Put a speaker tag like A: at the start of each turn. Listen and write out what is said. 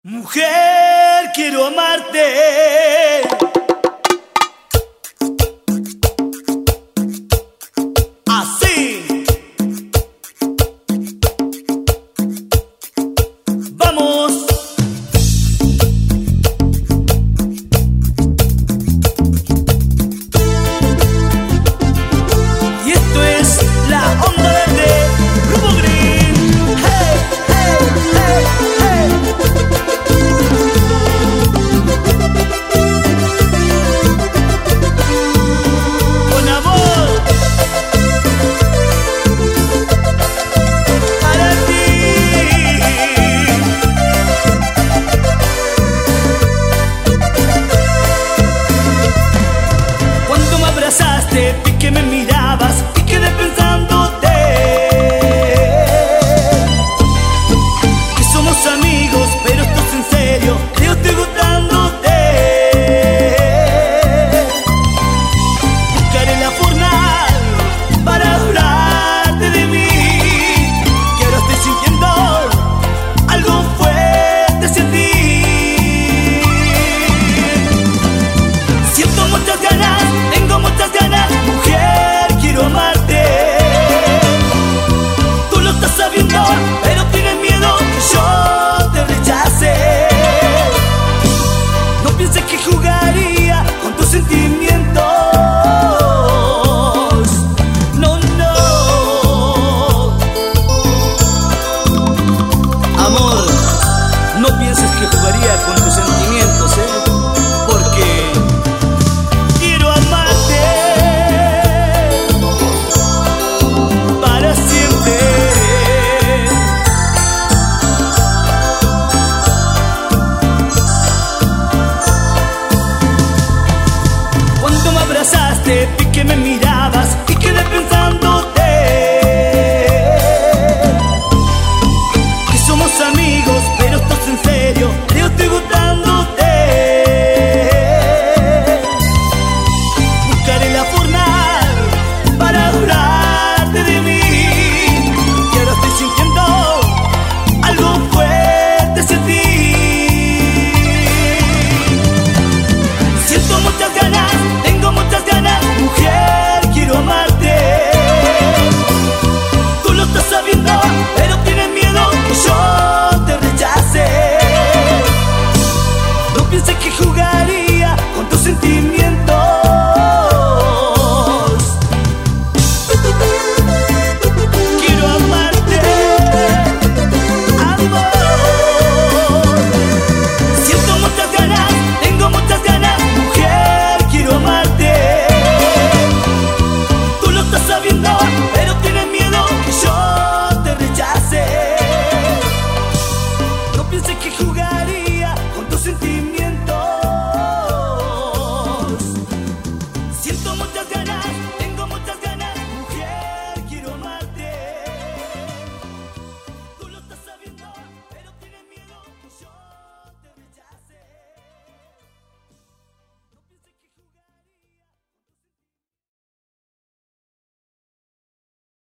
A: Mujer, quiero amarte. Así. Vamos. Y esto es la onda verde, Grupo Green. Hey, hey, hey, hey. Con amor para ti. Cuando me abrazaste, vi que me mirabas y quedé pensándote. Que somos amigos, pero esto es en serio. Yo estoy gustándote. Buscaré la forma para hablarte de mí. Que ahora estoy sintiendo algo fuerte hacia ti. Siento muchas ganas, tengo muchas ganas. Mujer, quiero amarte. Tú lo estás sabiendo, pero tienes miedo que yo te rechace. No pienses que jugaría con tus sentimientos. No, no. Amor, no pienses que jugaría con tus sentimientos.